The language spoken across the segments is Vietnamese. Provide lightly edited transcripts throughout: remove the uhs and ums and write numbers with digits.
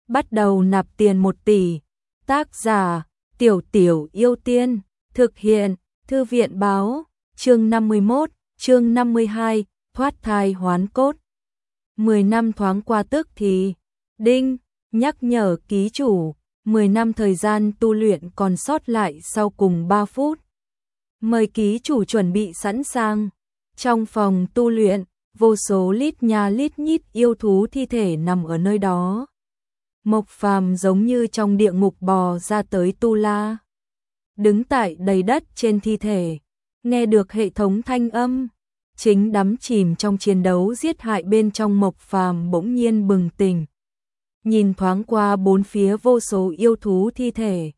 bắt đầu nạp tiền 1 tỷ. Tác giả: Tiểu Tiểu Yêu Tiên. Thực hiện: Thư viện báo. Chương 51, chương 52, thoát thai hoán cốt. 10 năm thoáng qua tức thì. Đinh, nhắc nhở ký chủ, 10 năm thời gian tu luyện còn sót lại sau cùng 3 phút. Mời ký chủ chuẩn bị sẵn sàng. Trong phòng tu luyện, vô số lít nha lít nhít yêu thú thi thể nằm ở nơi đó. Mộc Phàm giống như trong địa ngục bò ra tới Tu La. Đứng tại đầy đất trên thi thể, nghe được hệ thống thanh âm, chính đắm chìm trong chiến đấu giết hại bên trong. Mộc Phàm bỗng nhiên bừng tỉnh. Nhìn thoáng qua bốn phía vô số yêu thú thi thể.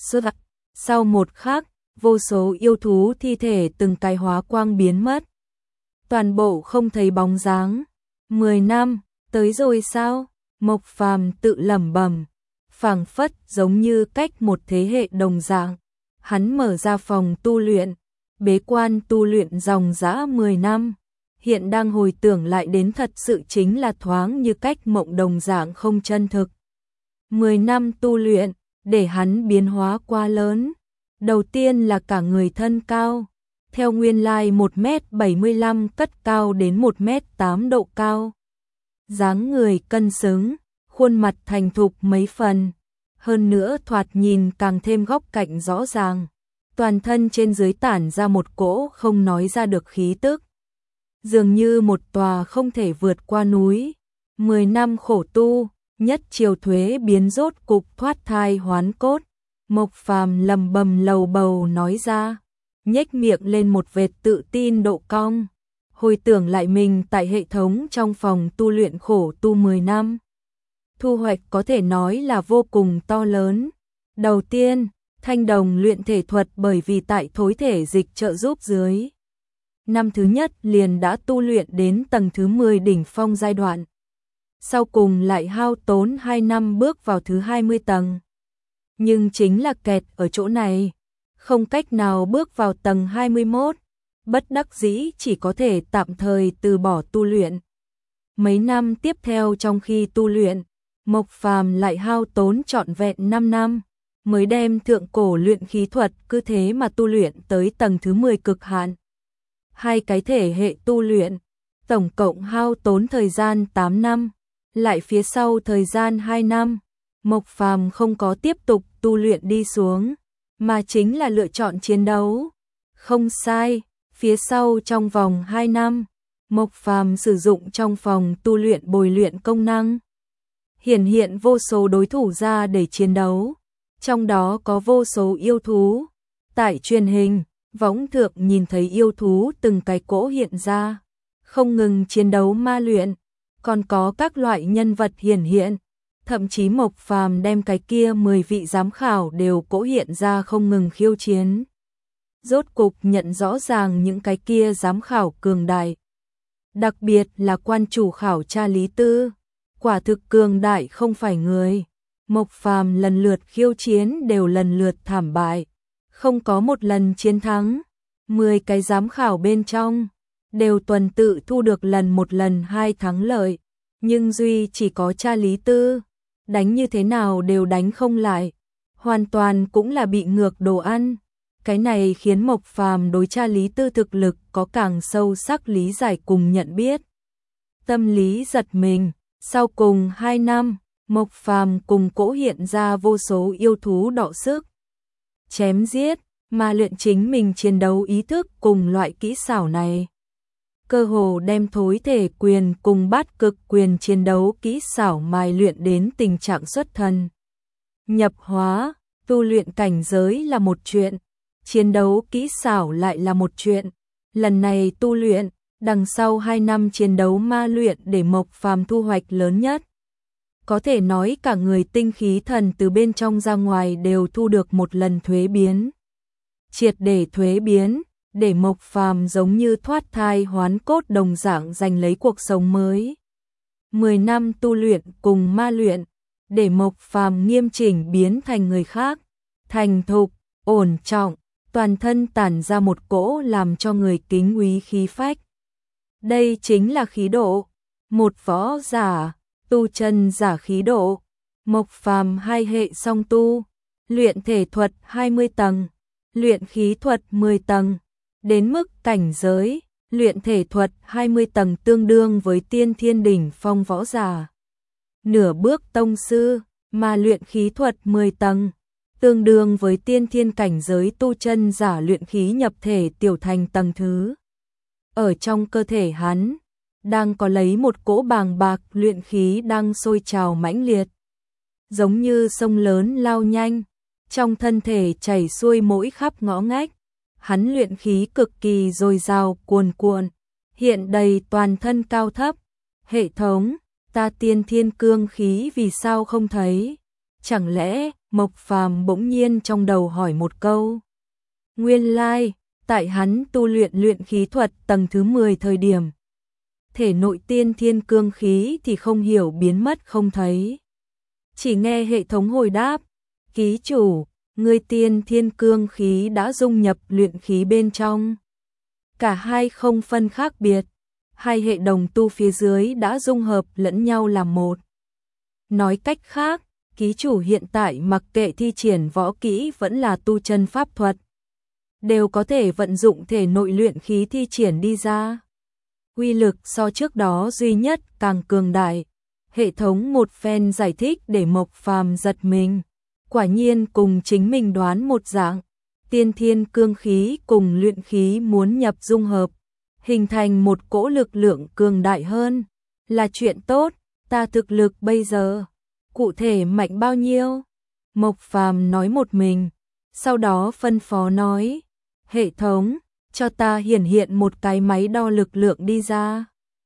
Sau một khắc, vô số yêu thú thi thể từng cái hóa quang biến mất. Toàn bộ không thấy bóng dáng. 10 năm, tới rồi sao? Mộc Phàm tự lẩm bẩm, phảng phất giống như cách một thế hệ đồng dạng. Hắn mở ra phòng tu luyện, bế quan tu luyện dòng dã 10 năm. Hiện đang hồi tưởng lại đến thật sự chính là thoáng như cách mộng đồng dạng không chân thực. 10 năm tu luyện, để hắn biến hóa quá lớn. Đầu tiên là cả người thân cao. Theo nguyên lai 1m75 cất cao đến 1m8 độ cao. Dáng người cân xứng, khuôn mặt thành thục mấy phần. Hơn nữa thoạt nhìn càng thêm góc cạnh rõ ràng. Toàn thân trên dưới tản ra một cỗ không nói ra được khí tức. Dường như một tòa không thể vượt qua núi. 10 năm khổ tu, nhất chiều thuế biến rốt cục thoát thai hoán cốt. Mộc Phàm lầm bầm lầu bầu nói ra, nhếch miệng lên một vệt tự tin độ cong. Hồi tưởng lại mình tại hệ thống trong phòng tu luyện khổ tu 10 năm. Thu hoạch có thể nói là vô cùng to lớn. Đầu tiên, thanh đồng luyện thể thuật bởi vì tại thối thể dịch trợ giúp dưới. Năm thứ nhất liền đã tu luyện đến tầng thứ 10 đỉnh phong giai đoạn. Sau cùng lại hao tốn 2 năm bước vào thứ 20 tầng. Nhưng chính là kẹt ở chỗ này, không cách nào bước vào tầng 21. Bất đắc dĩ chỉ có thể tạm thời từ bỏ tu luyện. Mấy năm tiếp theo trong khi tu luyện, Mộc Phàm lại hao tốn trọn vẹn 5 năm, mới đem thượng cổ luyện khí thuật cứ thế mà tu luyện tới tầng thứ 10 cực hạn. Hai cái thể hệ tu luyện, tổng cộng hao tốn thời gian 8 năm, lại phía sau thời gian 2 năm, Mộc Phàm không có tiếp tục tu luyện đi xuống, mà chính là lựa chọn chiến đấu. Không sai, phía sau trong vòng 2 năm, Mộc Phàm sử dụng trong phòng tu luyện bồi luyện công năng. Hiện vô số đối thủ ra để chiến đấu, trong đó có vô số yêu thú. Tại truyền hình, võng thượng nhìn thấy yêu thú từng cái cỗ hiện ra, không ngừng chiến đấu ma luyện, còn có các loại nhân vật hiện. Thậm chí Mộc Phàm đem cái kia 10 vị giám khảo đều cỗ hiện ra không ngừng khiêu chiến. Rốt cục nhận rõ ràng những cái kia giám khảo cường đại. Đặc biệt là quan chủ khảo tra Lý Tư, quả thực cường đại không phải người. Mộc Phàm lần lượt khiêu chiến đều lần lượt thảm bại, không có một lần chiến thắng. 10 cái giám khảo bên trong đều tuần tự thu được một lần 2 thắng lợi, nhưng duy chỉ có tra Lý Tư, đánh như thế nào đều đánh không lại, hoàn toàn cũng là bị ngược đồ ăn. Cái này khiến Mộc Phàm đối tra Lý Tư thực lực có càng sâu sắc lý giải cùng nhận biết. Tâm lý giật mình, sau cùng 2 năm, Mộc Phàm cùng cỗ hiện ra vô số yêu thú đọ sức, chém giết, mà luyện chính mình chiến đấu ý thức cùng loại kỹ xảo này. Cơ hồ đem thối thể quyền cùng bát cực quyền chiến đấu kỹ xảo mài luyện đến tình trạng xuất thần nhập hóa. Tu luyện cảnh giới là một chuyện, chiến đấu kỹ xảo lại là một chuyện. Lần này tu luyện, đằng sau 2 năm chiến đấu ma luyện để Mộc Phàm thu hoạch lớn nhất. Có thể nói cả người tinh khí thần từ bên trong ra ngoài đều thu được một lần thuế biến. Triệt để thuế biến, để Mộc Phàm giống như thoát thai hoán cốt đồng dạng giành lấy cuộc sống mới. 10 năm tu luyện cùng ma luyện, để Mộc Phàm nghiêm chỉnh biến thành người khác, thành thục, ổn trọng, toàn thân tản ra một cỗ làm cho người kính quý khí phách. Đây chính là khí độ, một võ giả, tu chân giả khí độ. Mộc Phàm 2 hệ song tu, luyện thể thuật 20 tầng, luyện khí thuật 10 tầng, đến mức cảnh giới luyện thể thuật 20 tầng tương đương với tiên thiên đỉnh phong võ giả. Nửa bước tông sư, mà luyện khí thuật 10 tầng, tương đương với tiên thiên cảnh giới tu chân giả luyện khí nhập thể tiểu thành tầng thứ. Ở trong cơ thể hắn, đang có lấy một cỗ bàng bạc luyện khí đang sôi trào mãnh liệt. Giống như sông lớn lao nhanh, trong thân thể chảy xuôi mỗi khắp ngõ ngách. Hắn luyện khí cực kỳ dồi dào cuồn cuộn, hiện đầy toàn thân cao thấp. Hệ thống, ta tiên thiên cương khí vì sao không thấy? Chẳng lẽ, Mộc Phàm bỗng nhiên trong đầu hỏi một câu. Nguyên lai, tại hắn tu luyện khí thuật tầng thứ 10 thời điểm. Thể nội tiên thiên cương khí thì không hiểu biến mất không thấy. Chỉ nghe hệ thống hồi đáp, ký chủ, người tiên thiên cương khí đã dung nhập luyện khí bên trong. Cả hai không phân khác biệt, hai hệ đồng tu phía dưới đã dung hợp lẫn nhau làm một. Nói cách khác, ký chủ hiện tại mặc kệ thi triển võ kỹ vẫn là tu chân pháp thuật, đều có thể vận dụng thể nội luyện khí thi triển đi ra. Uy lực so trước đó duy nhất càng cường đại. Hệ thống một phen giải thích để Mộc Phàm giật mình. Quả nhiên cùng chính mình đoán một dạng, tiên thiên cương khí cùng luyện khí muốn nhập dung hợp, hình thành một cỗ lực lượng cường đại hơn, là chuyện tốt. Ta thực lực bây giờ, cụ thể mạnh bao nhiêu? Mộc Phàm nói một mình, sau đó phân phó nói, hệ thống, cho ta hiển hiện một cái máy đo lực lượng đi ra.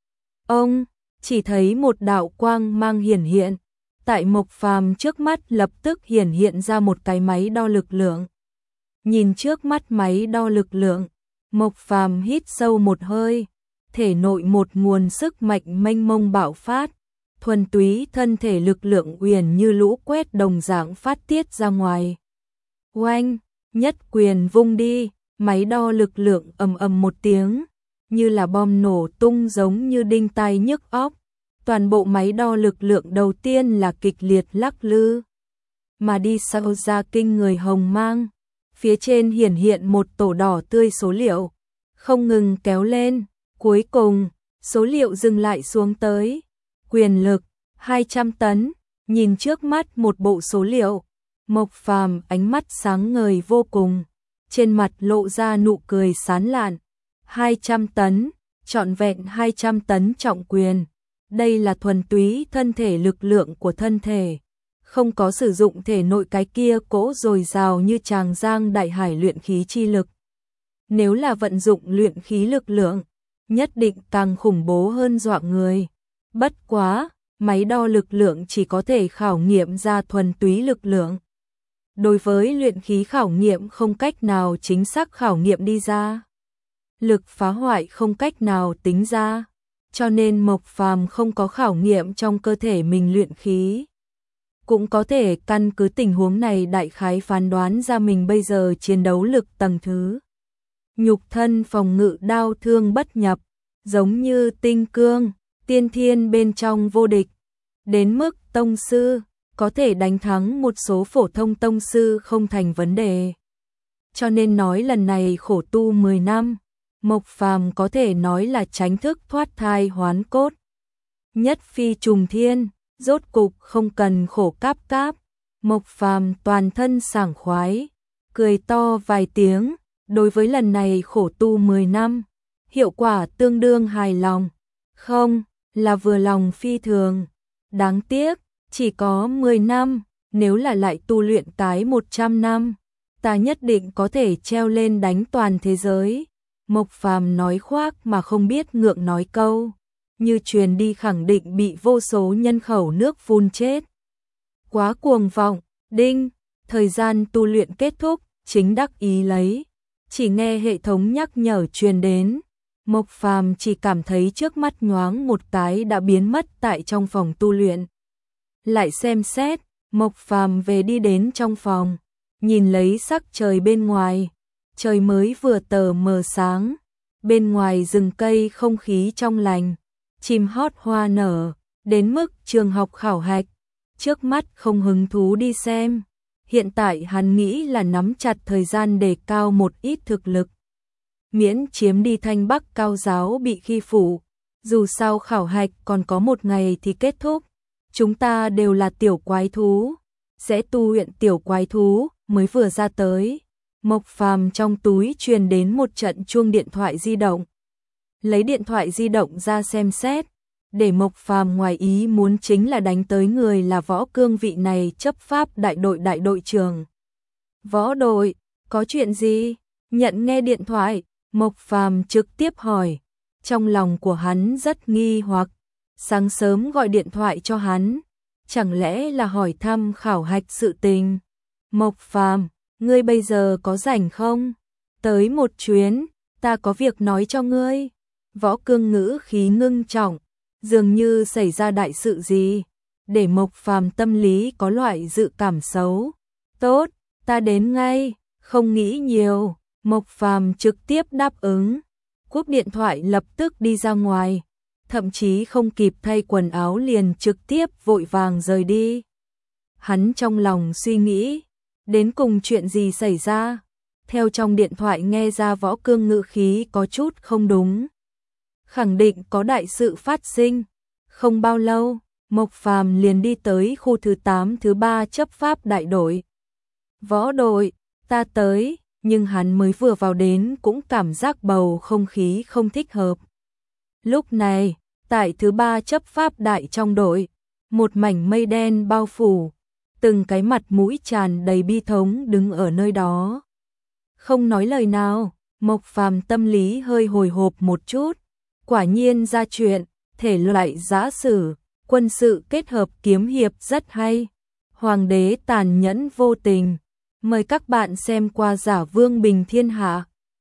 Ông, chỉ thấy một đạo quang mang hiển hiện. Tại Mộc Phàm trước mắt lập tức hiển hiện ra một cái máy đo lực lượng. Nhìn trước mắt máy đo lực lượng, Mộc Phàm hít sâu một hơi, thể nội một nguồn sức mạnh mênh mông bạo phát, thuần túy thân thể lực lượng uyển như lũ quét đồng dạng phát tiết ra ngoài. Oanh, nhất quyền vung đi, máy đo lực lượng ầm ầm một tiếng, như là bom nổ tung giống như đinh tai nhức óc. Toàn bộ máy đo lực lượng đầu tiên là kịch liệt lắc lư, mà đi sau ra kinh người hồng mang. Phía trên hiển hiện một tổ đỏ tươi số liệu, không ngừng kéo lên, cuối cùng, số liệu dừng lại xuống tới. Quyền lực, 200 tấn, nhìn trước mắt một bộ số liệu, Mộc Phàm ánh mắt sáng ngời vô cùng, trên mặt lộ ra nụ cười sán lạn. 200 tấn, trọn vẹn 200 tấn trọng quyền. Đây là thuần túy thân thể lực lượng của thân thể, không có sử dụng thể nội cái kia cỗ dồi dào như tràng giang đại hải luyện khí chi lực. Nếu là vận dụng luyện khí lực lượng, nhất định càng khủng bố hơn dọa người. Bất quá, máy đo lực lượng chỉ có thể khảo nghiệm ra thuần túy lực lượng. Đối với luyện khí khảo nghiệm không cách nào chính xác khảo nghiệm đi ra. Lực phá hoại không cách nào tính ra. Cho nên Mộc Phàm không có khảo nghiệm trong cơ thể mình luyện khí. Cũng có thể căn cứ tình huống này đại khái phán đoán ra mình bây giờ chiến đấu lực tầng thứ. Nhục thân phòng ngự đao thương bất nhập, giống như tinh cương, tiên thiên bên trong vô địch. Đến mức tông sư, có thể đánh thắng một số phổ thông tông sư không thành vấn đề. Cho nên nói lần này khổ tu 10 năm. Mộc Phàm có thể nói là tránh thức thoát thai hoán cốt. Nhất phi trùng thiên, rốt cục không cần khổ cáp cáp. Mộc Phàm toàn thân sảng khoái, cười to vài tiếng, đối với lần này khổ tu 10 năm, hiệu quả tương đương hài lòng. Không, là vừa lòng phi thường. Đáng tiếc, chỉ có 10 năm, nếu là lại tu luyện cái 100 năm, ta nhất định có thể treo lên đánh toàn thế giới. Mộc Phàm nói khoác mà không biết ngượng nói câu, như truyền đi khẳng định bị vô số nhân khẩu nước phun chết. Quá cuồng vọng, đinh, thời gian tu luyện kết thúc, chính đắc ý lấy. Chỉ nghe hệ thống nhắc nhở truyền đến, Mộc Phàm chỉ cảm thấy trước mắt nhoáng một cái đã biến mất tại trong phòng tu luyện. Lại xem xét, Mộc Phàm về đi đến trong phòng, nhìn lấy sắc trời bên ngoài. Trời mới vừa tờ mờ sáng, bên ngoài rừng cây không khí trong lành, chim hót hoa nở, đến mức trường học khảo hạch, trước mắt không hứng thú đi xem. Hiện tại hắn nghĩ là nắm chặt thời gian để cao một ít thực lực. Miễn chiếm đi Thanh Bắc cao giáo bị khi phụ. Dù sao khảo hạch còn có một ngày thì kết thúc. Chúng ta đều là tiểu quái thú. Sẽ tu luyện tiểu quái thú mới vừa ra tới. Mộc Phàm trong túi truyền đến một trận chuông điện thoại di động. Lấy điện thoại di động ra xem xét. Để Mộc Phàm ngoài ý muốn chính là đánh tới người là Võ Cương, vị này chấp pháp đại đội trưởng. Võ đội, có chuyện gì? Nhận nghe điện thoại, Mộc Phàm trực tiếp hỏi. Trong lòng của hắn rất nghi hoặc, sáng sớm gọi điện thoại cho hắn, chẳng lẽ là hỏi thăm khảo hạch sự tình. Mộc Phàm, ngươi bây giờ có rảnh không? Tới một chuyến, ta có việc nói cho ngươi. Võ Cương ngữ khí ngưng trọng, dường như xảy ra đại sự gì, để Mộc Phàm tâm lý có loại dự cảm xấu. Tốt, ta đến ngay, không nghĩ nhiều. Mộc Phàm trực tiếp đáp ứng, cúp điện thoại lập tức đi ra ngoài, thậm chí không kịp thay quần áo liền trực tiếp vội vàng rời đi. Hắn trong lòng suy nghĩ, đến cùng chuyện gì xảy ra? Theo trong điện thoại nghe ra Võ Cương ngữ khí có chút không đúng. Khẳng định có đại sự phát sinh. Không bao lâu, Mộc Phàm liền đi tới khu thứ 8 thứ 3 chấp pháp đại đội. Võ đội, ta tới, nhưng hắn mới vừa vào đến cũng cảm giác bầu không khí không thích hợp. Lúc này, tại thứ 3 chấp pháp đại trong đội, một mảnh mây đen bao phủ, từng cái mặt mũi tràn đầy bi thống đứng ở nơi đó. Không nói lời nào, Mộc Phàm tâm lý hơi hồi hộp một chút, quả nhiên ra chuyện, thể loại giã sử, quân sự kết hợp kiếm hiệp rất hay. Hoàng đế tàn nhẫn vô tình. Mời các bạn xem qua Giả Vương Bình Thiên Hạ.